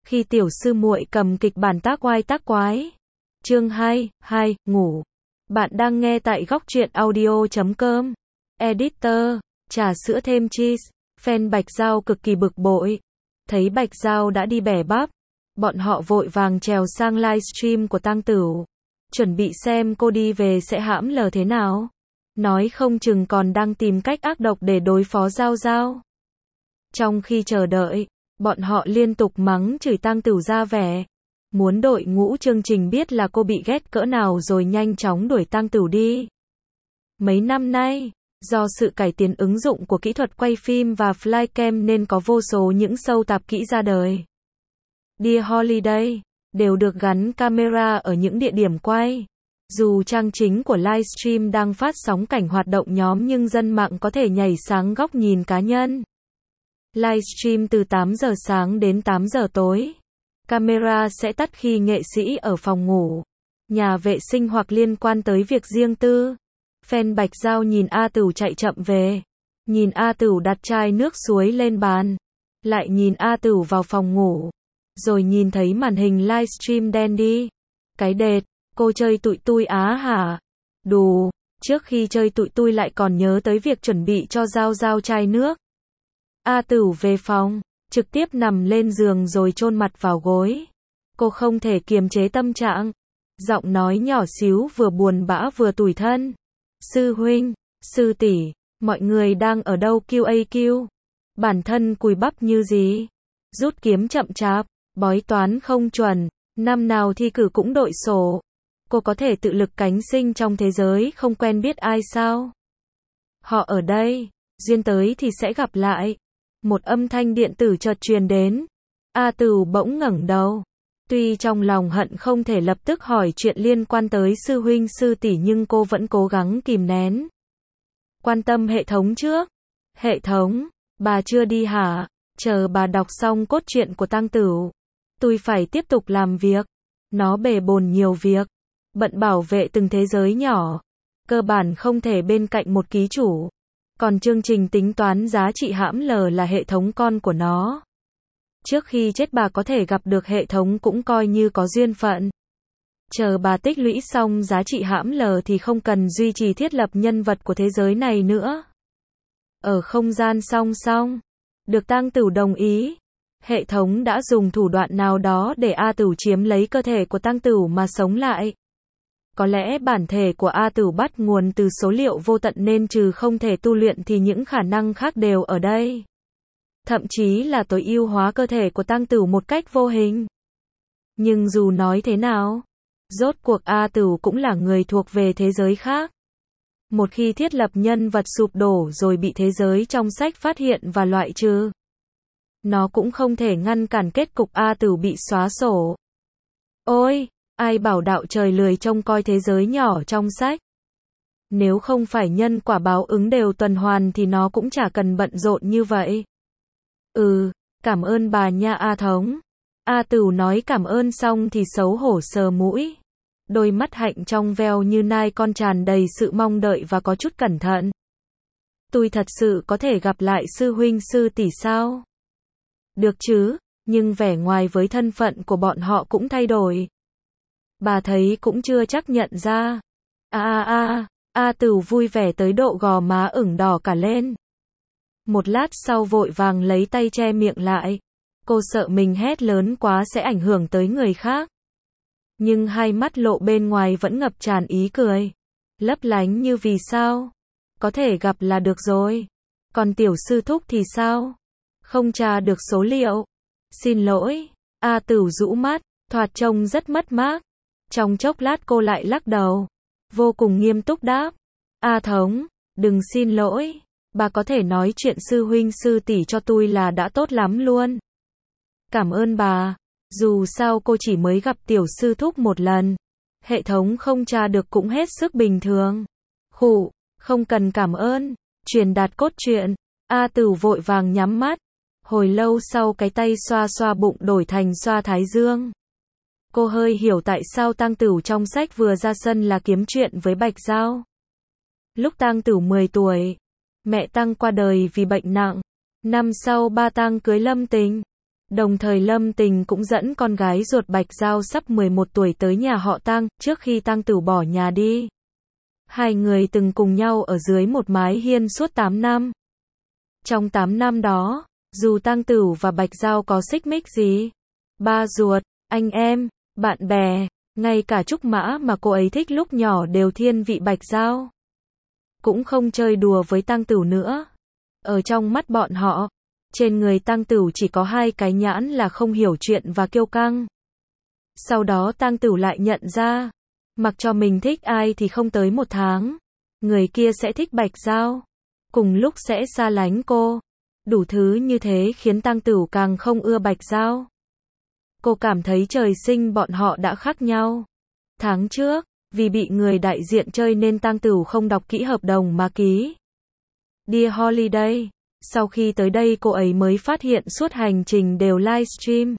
Khi tiểu sư muội cầm kịch bản tác oai tác quái. Chương 2, ngủ. Bạn đang nghe tại góc truyện audio.com. Editor, trà sữa thêm cheese. Fan Bạch Giao cực kỳ bực bội. Thấy Bạch Giao đã đi bẻ bắp, bọn họ vội vàng trèo sang livestream của Tang Tửu. Chuẩn bị xem cô đi về sẽ hãm lờ thế nào. Nói không chừng còn đang tìm cách ác độc để đối phó Giao Giao. Trong khi chờ đợi, bọn họ liên tục mắng chửi Tang Tửu ra vẻ. Muốn đội ngũ chương trình biết là cô bị ghét cỡ nào rồi nhanh chóng đuổi Tang Tửu đi. Mấy năm nay, do sự cải tiến ứng dụng của kỹ thuật quay phim và flycam nên có vô số những show tạp kỹ ra đời. Dear Holiday đều được gắn camera ở những địa điểm quay. Dù trang chính của livestream đang phát sóng cảnh hoạt động nhóm nhưng dân mạng có thể nhảy sang góc nhìn cá nhân. Livestream từ 8 giờ sáng đến 8 giờ tối. Camera sẽ tắt khi nghệ sĩ ở phòng ngủ, nhà vệ sinh hoặc liên quan tới việc riêng tư. Fan Bạch Giao nhìn A Tửu chạy chậm về. Nhìn A Tửu đặt chai nước suối lên bàn. Lại nhìn A Tửu vào phòng ngủ. Rồi nhìn thấy màn hình livestream đen đi. Cái đệt, cô chơi tụi tui á hả? Đù, trước khi chơi tụi tui lại còn nhớ tới việc chuẩn bị cho Giao Giao chai nước. A Tửu về phòng, trực tiếp nằm lên giường rồi chôn mặt vào gối. Cô không thể kiềm chế tâm trạng. Giọng nói nhỏ xíu vừa buồn bã vừa tủi thân. Sư huynh, sư tỷ, mọi người đang ở đâu QAQ? Bản thân cùi bắp như gì? Rút kiếm chậm chạp, bói toán không chuẩn, năm nào thi cử cũng đội sổ. Cô có thể tự lực cánh sinh trong thế giới không quen biết ai sao? Họ ở đây, duyên tới thì sẽ gặp lại. Một âm thanh điện tử chợt truyền đến. A Tửu bỗng ngẩng đầu. Tuy trong lòng hận không thể lập tức hỏi chuyện liên quan tới sư huynh sư tỷ nhưng cô vẫn cố gắng kìm nén. Quan tâm hệ thống trước. Hệ thống, bà chưa đi hả? Chờ bà đọc xong cốt truyện của Tang Tửu. Tôi phải tiếp tục làm việc. Nó bề bồn nhiều việc. Bận bảo vệ từng thế giới nhỏ. Cơ bản không thể bên cạnh một ký chủ. Còn chương trình tính toán giá trị hãm lờ là hệ thống con của nó. Trước khi chết bà có thể gặp được hệ thống cũng coi như có duyên phận. Chờ bà tích lũy xong giá trị hãm lờ thì không cần duy trì thiết lập nhân vật của thế giới này nữa. Ở không gian song song, được Tang Tửu đồng ý. Hệ thống đã dùng thủ đoạn nào đó để A Tửu chiếm lấy cơ thể của Tang Tửu mà sống lại. Có lẽ bản thể của A Tửu bắt nguồn từ số liệu vô tận nên trừ không thể tu luyện thì những khả năng khác đều ở đây. Thậm chí là tối ưu hóa cơ thể của Tang Tửu một cách vô hình. Nhưng dù nói thế nào, rốt cuộc A Tửu cũng là người thuộc về thế giới khác. Một khi thiết lập nhân vật sụp đổ rồi bị thế giới trong sách phát hiện và loại trừ, nó cũng không thể ngăn cản kết cục A Tửu bị xóa sổ. Ôi, ai bảo đạo trời lười trông coi thế giới nhỏ trong sách. Nếu không phải nhân quả báo ứng đều tuần hoàn thì nó cũng chả cần bận rộn như vậy. Cảm ơn bà nha A Thống. A Tửu nói cảm ơn xong thì xấu hổ sờ mũi. Đôi mắt hạnh trong veo như nai con tràn đầy sự mong đợi và có chút cẩn thận. Tôi thật sự có thể gặp lại sư huynh sư tỷ sao? Được chứ, nhưng vẻ ngoài với thân phận của bọn họ cũng thay đổi. Bà thấy cũng chưa chắc nhận ra. A Tửu vui vẻ tới độ gò má ửng đỏ cả lên. Một lát sau vội vàng lấy tay che miệng lại. Cô sợ mình hét lớn quá sẽ ảnh hưởng tới người khác. Nhưng hai mắt lộ bên ngoài vẫn ngập tràn ý cười. Lấp lánh như vì sao? Có thể gặp là được rồi. Còn tiểu sư thúc thì sao? Không tra được số liệu. Xin lỗi. A Tửu rũ mắt, thoạt trông rất mất mát. Trong chốc lát cô lại lắc đầu. Vô cùng nghiêm túc đáp. A Thống, đừng xin lỗi. Bà có thể nói chuyện sư huynh sư tỷ cho tôi là đã tốt lắm luôn. Cảm ơn bà. Dù sao cô chỉ mới gặp tiểu sư thúc một lần. Hệ thống không tra được cũng hết sức bình thường. Khụ, không cần cảm ơn. Truyền đạt cốt truyện. A Tửu vội vàng nhắm mắt. Hồi lâu sau cái tay xoa xoa bụng đổi thành xoa thái dương. Cô hơi hiểu tại sao Tang Tửu trong sách vừa ra sân là kiếm chuyện với Bạch Giao. Lúc Tang Tửu 10 tuổi, mẹ Tang qua đời vì bệnh nặng. Năm sau ba Tang cưới Lâm Tình. Đồng thời Lâm Tình cũng dẫn con gái ruột Bạch Giao sắp 11 tuổi tới nhà họ Tang, trước khi Tang Tửu bỏ nhà đi. Hai người từng cùng nhau ở dưới một mái hiên suốt 8 năm. Trong 8 năm đó, dù Tang Tửu và Bạch Giao có xích mích gì, ba ruột, anh em, bạn bè, ngay cả Trúc Mã mà cô ấy thích lúc nhỏ đều thiên vị Bạch Giao. Cũng không chơi đùa với Tang Tửu nữa. Ở trong mắt bọn họ, trên người Tang Tửu chỉ có hai cái nhãn là không hiểu chuyện và kiêu căng. Sau đó Tang Tửu lại nhận ra, mặc cho mình thích ai thì không tới 1 tháng, người kia sẽ thích Bạch Giao, cùng lúc sẽ xa lánh cô. Đủ thứ như thế khiến Tang Tửu càng không ưa Bạch Giao. Cô cảm thấy trời sinh bọn họ đã khác nhau. Tháng trước, vì bị người đại diện chơi nên Tang Tửu không đọc kỹ hợp đồng mà ký. Dear Holiday, sau khi tới đây cô ấy mới phát hiện suốt hành trình đều livestream.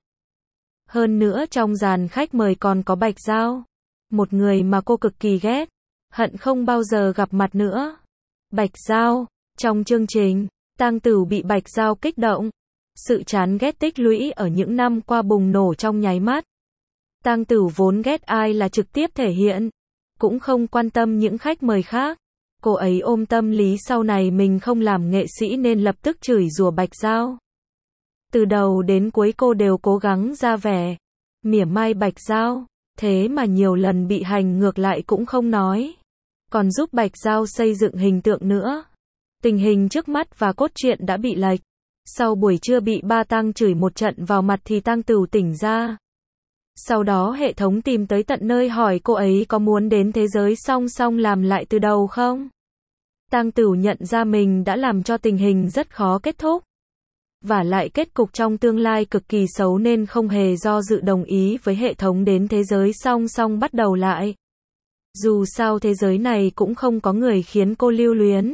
Hơn nữa trong dàn khách mời còn có Bạch Giao, một người mà cô cực kỳ ghét, hận không bao giờ gặp mặt nữa. Bạch Giao, trong chương trình, Tang Tửu bị Bạch Giao kích động. Sự chán ghét tích lũy ở những năm qua bùng nổ trong nháy mắt. Tang Tửu vốn ghét ai là trực tiếp thể hiện, cũng không quan tâm những khách mời khác. Cô ấy ôm tâm lý sau này mình không làm nghệ sĩ nên lập tức chửi rủa Bạch Giao. Từ đầu đến cuối cô đều cố gắng ra vẻ mỉa mai Bạch Giao, thế mà nhiều lần bị hành ngược lại cũng không nói, còn giúp Bạch Giao xây dựng hình tượng nữa. Tình hình trước mắt và cốt truyện đã bị lệch. Sau buổi trưa bị ba Tang chửi một trận vào mặt thì Tang Tửu tỉnh ra. Sau đó hệ thống tìm tới tận nơi hỏi cô ấy có muốn đến thế giới song song làm lại từ đầu không? Tang Tửu nhận ra mình đã làm cho tình hình rất khó kết thúc. Và lại kết cục trong tương lai cực kỳ xấu nên không hề do dự đồng ý với hệ thống đến thế giới song song bắt đầu lại. Dù sao thế giới này cũng không có người khiến cô lưu luyến.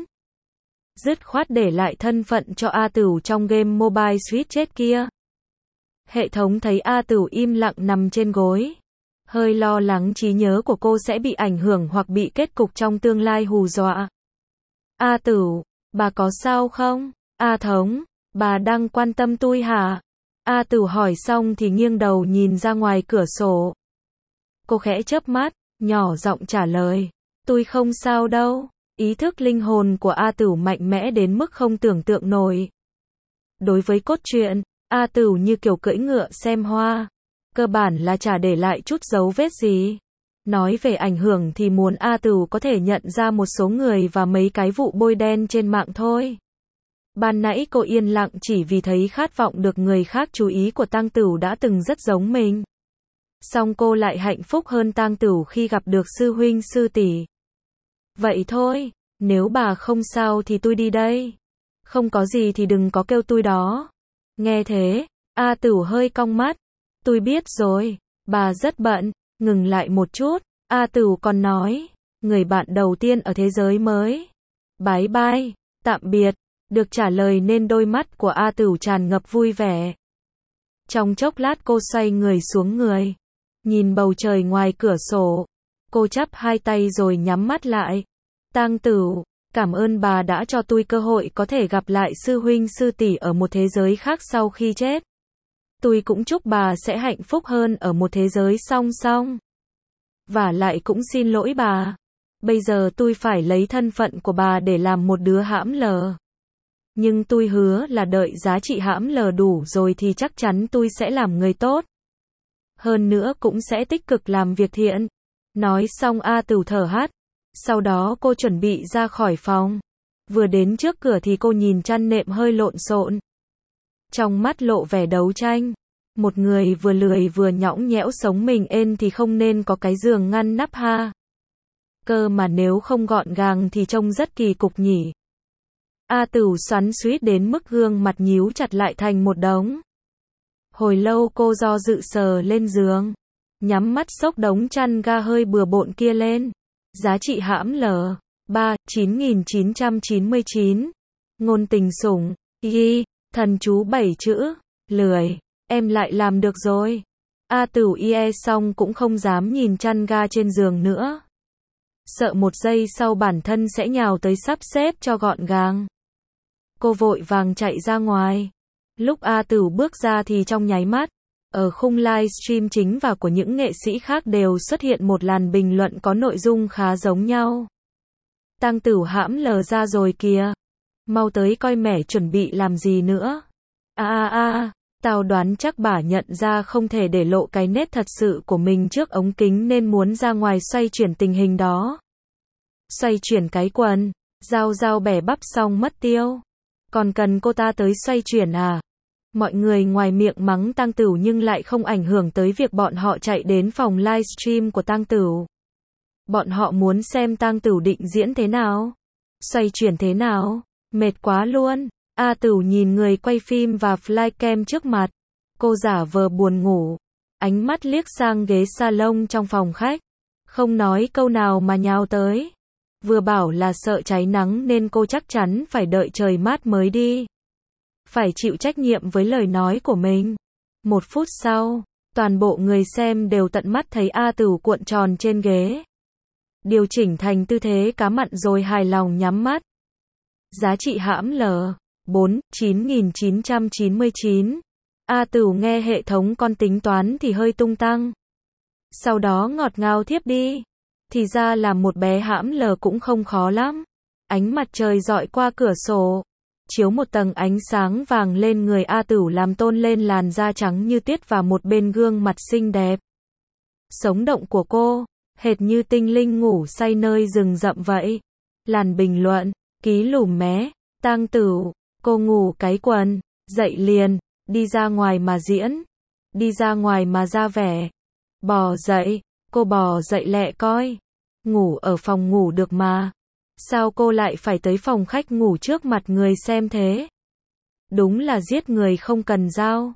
Dứt khoát để lại thân phận cho A Tửu trong game Mobile Suit chết kia. Hệ thống thấy A Tửu im lặng nằm trên gối, hơi lo lắng trí nhớ của cô sẽ bị ảnh hưởng hoặc bị kết cục trong tương lai hù dọa. A Tửu, bà có sao không? A Thống, bà đang quan tâm tôi hả? A Tửu hỏi xong thì nghiêng đầu nhìn ra ngoài cửa sổ. Cô khẽ chớp mắt, nhỏ giọng trả lời, tôi không sao đâu. Ý thức linh hồn của A Tửu mạnh mẽ đến mức không tưởng tượng nổi. Đối với cốt truyện, A Tửu như kiểu cưỡi ngựa xem hoa, cơ bản là chả để lại chút dấu vết gì. Nói về ảnh hưởng thì muốn A Tửu có thể nhận ra một số người và mấy cái vụ bôi đen trên mạng thôi. Ban nãy cô yên lặng chỉ vì thấy khát vọng được người khác chú ý của Tang Tửu đã từng rất giống mình. Song cô lại hạnh phúc hơn Tang Tửu khi gặp được sư huynh sư tỷ. Vậy thôi, nếu bà không sao thì tôi đi đây. Không có gì thì đừng có kêu tôi đó. Nghe thế, A Tửu hơi cong mắt. Tôi biết rồi, bà rất bận. Ngừng lại một chút, A Tửu còn nói, người bạn đầu tiên ở thế giới mới. Bye bye, tạm biệt. Được trả lời nên đôi mắt của A Tửu tràn ngập vui vẻ. Trong chốc lát cô xoay người xuống người, nhìn bầu trời ngoài cửa sổ. Cô chắp hai tay rồi nhắm mắt lại. Tang Tửu, cảm ơn bà đã cho tôi cơ hội có thể gặp lại sư huynh sư tỷ ở một thế giới khác sau khi chết. Tôi cũng chúc bà sẽ hạnh phúc hơn ở một thế giới song song. Và lại cũng xin lỗi bà. Bây giờ tôi phải lấy thân phận của bà để làm một đứa hãm lờ. Nhưng tôi hứa là đợi giá trị hãm lờ đủ rồi thì chắc chắn tôi sẽ làm người tốt. Hơn nữa cũng sẽ tích cực làm việc thiện. Nói xong A Tửu thở hắt. Sau đó cô chuẩn bị ra khỏi phòng. Vừa đến trước cửa thì cô nhìn chăn nệm hơi lộn xộn. Trong mắt lộ vẻ đấu tranh. Một người vừa lười vừa nhõng nhẽo sống mình ên thì không nên có cái giường ngăn nắp ha. Cơ mà nếu không gọn gàng thì trông rất kỳ cục nhỉ. A Tửu xoắn xuýt đến mức gương mặt nhíu chặt lại thành một đống. Hồi lâu cô do dự sờ lên giường. Nhắm mắt xốc đống chăn ga hơi bừa bộn kia lên. Giá trị hãm lờ 9.999. Ngôn tình sủng. Ghi. Thần chú 7 chữ. Lười. Em lại làm được rồi. A Tửu ie xong cũng không dám nhìn chăn ga trên giường nữa. Sợ một giây sau bản thân sẽ nhào tới sắp xếp cho gọn gàng. Cô vội vàng chạy ra ngoài. Lúc A Tửu bước ra thì trong nháy mắt, ở khung livestream chính và của những nghệ sĩ khác đều xuất hiện một làn bình luận có nội dung khá giống nhau. Tang Tửu hãm lờ ra rồi kìa. Mau tới coi mẹ chuẩn bị làm gì nữa. Tao đoán chắc bà nhận ra không thể để lộ cái nét thật sự của mình trước ống kính nên muốn ra ngoài xoay chuyển tình hình đó. Xoay chuyển cái quần, Giao bẻ bắp xong mất tiêu. Còn cần cô ta tới xoay chuyển à? Mọi người ngoài miệng mắng Tang Tửu nhưng lại không ảnh hưởng tới việc bọn họ chạy đến phòng livestream của Tang Tửu. Bọn họ muốn xem Tang Tửu định diễn thế nào, xoay chuyển thế nào, mệt quá luôn. A Tửu nhìn người quay phim và flycam trước mặt. Cô giả vờ buồn ngủ, ánh mắt liếc sang ghế salon trong phòng khách. Không nói câu nào mà nhào tới. Vừa bảo là sợ cháy nắng nên cô chắc chắn phải đợi trời mát mới đi. Phải chịu trách nhiệm với lời nói của mình. 1 phút sau, toàn bộ người xem đều tận mắt thấy A Tửu cuộn tròn trên ghế. Điều chỉnh thành tư thế cá mặn rồi hài lòng nhắm mắt. Giá trị hãm L. 9.999. A Tửu nghe hệ thống con tính toán thì hơi tung tăng. Sau đó ngọt ngào thiếp đi. Thì ra là một bé hãm L cũng không khó lắm. Ánh mặt trời rọi qua cửa sổ, chiếu một tầng ánh sáng vàng lên người A Tửu làm tôn lên làn da trắng như tuyết và một bên gương mặt xinh đẹp. Sống động của cô, hệt như tinh linh ngủ say nơi rừng rậm vậy. Làn bình luận, ký lùm mé, Tang Tửu, cô ngủ cái quần, dậy liền, đi ra ngoài mà diễn, đi ra ngoài mà ra vẻ. Bò dậy, cô bò dậy lẹ coi. Ngủ ở phòng ngủ được mà. Sao cô lại phải tới phòng khách ngủ trước mặt người xem thế? Đúng là giết người không cần dao.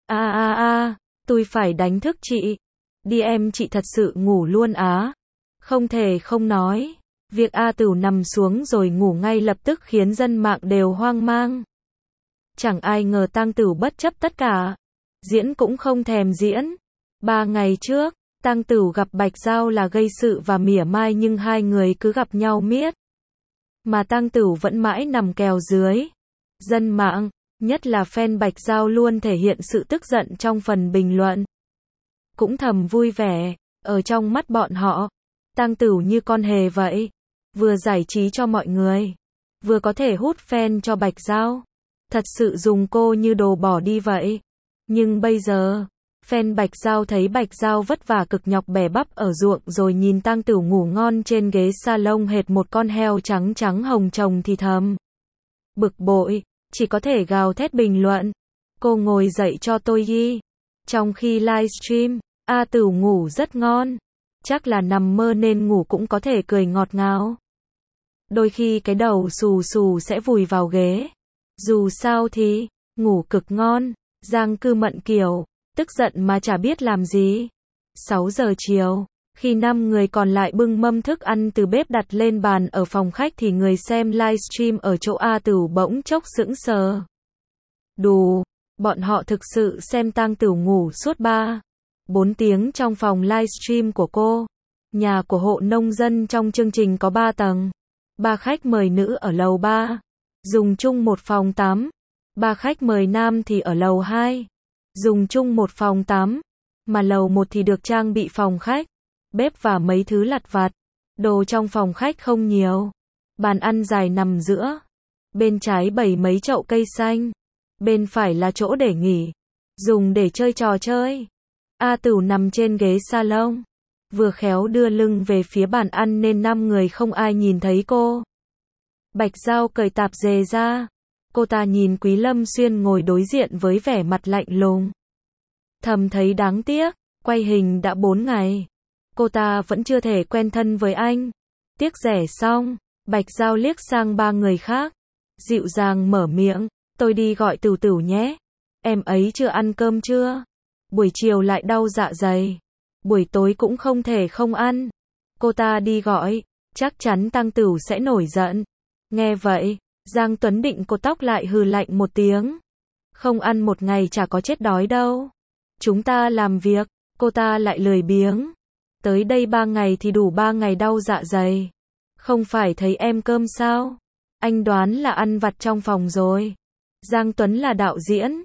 Tôi phải đánh thức chị. Đi em, chị thật sự ngủ luôn á. Không thể không nói. Việc A Tửu nằm xuống rồi ngủ ngay lập tức khiến dân mạng đều hoang mang. Chẳng ai ngờ Tang Tửu bất chấp tất cả. Diễn cũng không thèm diễn. 3 ngày trước, Tang Tửu gặp Bạch Giao là gây sự và mỉa mai nhưng hai người cứ gặp nhau miết. Mà Tang Tửu vẫn mãi nằm kèo dưới. Dân mạng, nhất là fan Bạch Giao luôn thể hiện sự tức giận trong phần bình luận. Cũng thầm vui vẻ, ở trong mắt bọn họ, Tang Tửu như con hề vậy. Vừa giải trí cho mọi người, vừa có thể hút fan cho Bạch Giao. Thật sự dùng cô như đồ bỏ đi vậy. Nhưng bây giờ, fan Bạch Giao thấy Bạch Giao vất vả cực nhọc bẻ bắp ở ruộng rồi nhìn Tang Tửu ngủ ngon trên ghế salon hệt một con heo trắng trắng hồng trồng thì thầm. Bực bội, chỉ có thể gào thét bình luận. Cô ngồi dậy cho tôi đi. Trong khi livestream, A Tửu ngủ rất ngon. Chắc là nằm mơ nên ngủ cũng có thể cười ngọt ngào. Đôi khi cái đầu xù xù sẽ vùi vào ghế. Dù sao thì, ngủ cực ngon. Giang Cư Mận kiểu, tức giận mà chả biết làm gì. 6 giờ chiều, khi 5 người còn lại bưng mâm thức ăn từ bếp đặt lên bàn ở phòng khách thì người xem livestream ở chỗ A Tửu bỗng chốc sững sờ. Đù, bọn họ thực sự xem Tang Tửu ngủ suốt 3-4 tiếng trong phòng livestream của cô. Nhà của hộ nông dân trong chương trình có 3 tầng. 3 khách mời nữ ở lầu 3, dùng chung một phòng tắm. 3 khách mời nam thì ở lầu 2, dùng chung một phòng tắm. Mà lầu 1 thì được trang bị phòng khách, bếp và mấy thứ lặt vặt. Đồ trong phòng khách không nhiều. Bàn ăn dài nằm giữa. Bên trái bày mấy chậu cây xanh. Bên phải là chỗ để nghỉ, dùng để chơi trò chơi. A Tửu nằm trên ghế salon, vừa khéo đưa lưng về phía bàn ăn nên 5 người không ai nhìn thấy cô. Bạch Giao cởi tạp dề ra. Cô ta nhìn Quý Lâm Xuyên ngồi đối diện với vẻ mặt lạnh lùng. Thầm thấy đáng tiếc, quay hình đã 4 ngày. Cô ta vẫn chưa thể quen thân với anh. Tiếc rẻ xong, Bạch Giao liếc sang 3 người khác. Dịu dàng mở miệng, tôi đi gọi Tửu Tửu nhé. Em ấy chưa ăn cơm chưa? Buổi chiều lại đau dạ dày. Buổi tối cũng không thể không ăn. Cô ta đi gọi, chắc chắn Tang Tửu sẽ nổi giận. Nghe vậy, Giang Tuấn Định cột tóc lại hừ lạnh một tiếng. Không ăn một ngày chả có chết đói đâu. Chúng ta làm việc, cô ta lại lười biếng. Tới đây 3 ngày thì đủ 3 ngày đau dạ dày. Không phải thấy em cơm sao? Anh đoán là ăn vặt trong phòng rồi. Giang Tuấn là đạo diễn,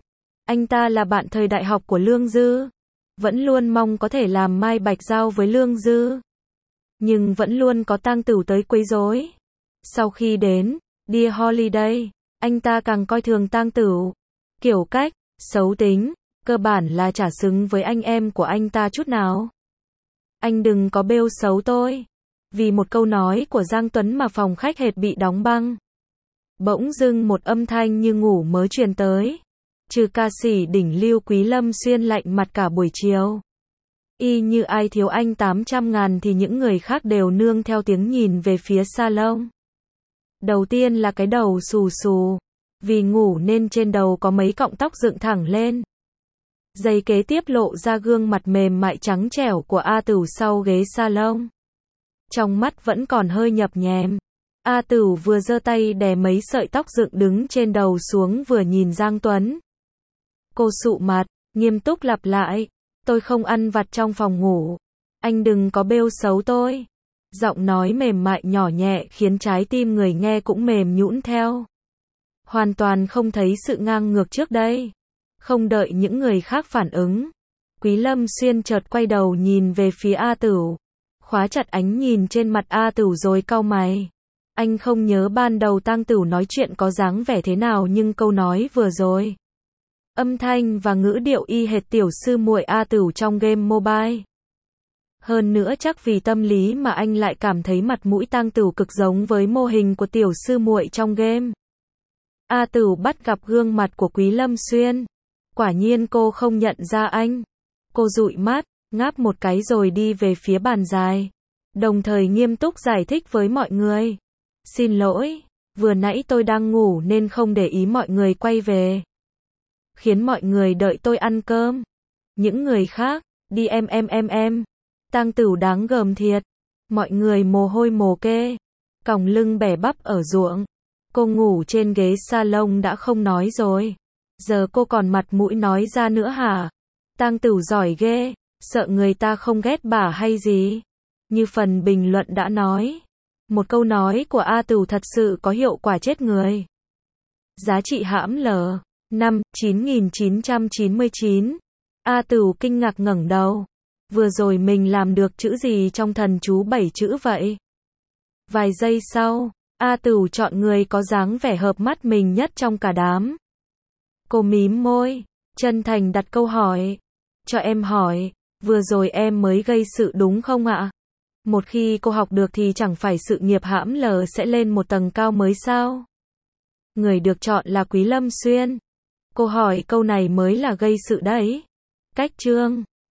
Anh ta là bạn thời đại học của Lương Dư. Vẫn luôn mong có thể làm Mai Bạch Giao với Lương Dư. Nhưng vẫn luôn có tang tửu tới quấy rối. Sau khi đến Dear Holiday, anh ta càng coi thường tang tửu. Kiểu cách, xấu tính, cơ bản là chả xứng với anh em của anh ta chút nào. Anh đừng có bêu xấu tôi. Vì một câu nói của Giang Tuấn mà phòng khách hệt bị đóng băng. Bỗng dưng một âm thanh như ngủ mới truyền tới. Trừ ca sĩ đỉnh lưu Quý Lâm Xuyên lạnh mặt cả buổi chiều. Y như ai thiếu anh 800.000 thì những người khác đều nương theo tiếng nhìn về phía salon. Đầu tiên là cái đầu xù xù. Vì ngủ nên trên đầu có mấy cọng tóc dựng thẳng lên. Giây kế tiếp lộ ra gương mặt mềm mại trắng trẻo của A Tửu sau ghế salon. Trong mắt vẫn còn hơi nhập nhèm. A Tửu vừa giơ tay đè mấy sợi tóc dựng đứng trên đầu xuống vừa nhìn Giang Tuấn. Cô sụ mặt, nghiêm túc lặp lại. Tôi không ăn vặt trong phòng ngủ. Anh đừng có bêu xấu tôi. Giọng nói mềm mại nhỏ nhẹ khiến trái tim người nghe cũng mềm nhũn theo. Hoàn toàn không thấy sự ngang ngược trước đây. Không đợi những người khác phản ứng. Quý Lâm Xuyên chợt quay đầu nhìn về phía A Tửu. Khóa chặt ánh nhìn trên mặt A Tửu rồi cau mày. Anh không nhớ ban đầu tang tửu nói chuyện có dáng vẻ thế nào nhưng câu nói vừa rồi. Âm thanh và ngữ điệu y hệt tiểu sư muội A Tửu trong game mobile. Hơn nữa chắc vì tâm lý mà anh lại cảm thấy mặt mũi tang tửu cực giống với mô hình của tiểu sư muội trong game. A Tửu bắt gặp gương mặt của Quý Lâm Xuyên. Quả nhiên cô không nhận ra anh. Cô dụi mắt, ngáp một cái rồi đi về phía bàn dài. Đồng thời nghiêm túc giải thích với mọi người. Xin lỗi, vừa nãy tôi đang ngủ nên không để ý mọi người quay về. Khiến mọi người đợi tôi ăn cơm. Những người khác, đi em. Tang Tửu đáng gờm thiệt. Mọi người mồ hôi mồ kê. Còng lưng bẻ bắp ở ruộng. Cô ngủ trên ghế salon đã không nói rồi. Giờ cô còn mặt mũi nói ra nữa hả? Tang Tửu giỏi ghê. Sợ người ta không ghét bà hay gì? Như phần bình luận đã nói. Một câu nói của A Tửu thật sự có hiệu quả chết người. Giá trị hãm L. 9.999. A Tửu kinh ngạc ngẩng đầu. Vừa rồi mình làm được chữ gì trong thần chú 7 chữ vậy? Vài giây sau, A Tửu chọn người có dáng vẻ hợp mắt mình nhất trong cả đám. Cô mím môi, chân thành đặt câu hỏi. Cho em hỏi, vừa rồi em mới gây sự đúng không ạ? Một khi cô học được thì chẳng phải sự nghiệp hãm L sẽ lên một tầng cao mới sao? Người được chọn là Quý Lâm Xuyên. Cô hỏi câu này mới là gây sự đấy. Cách chương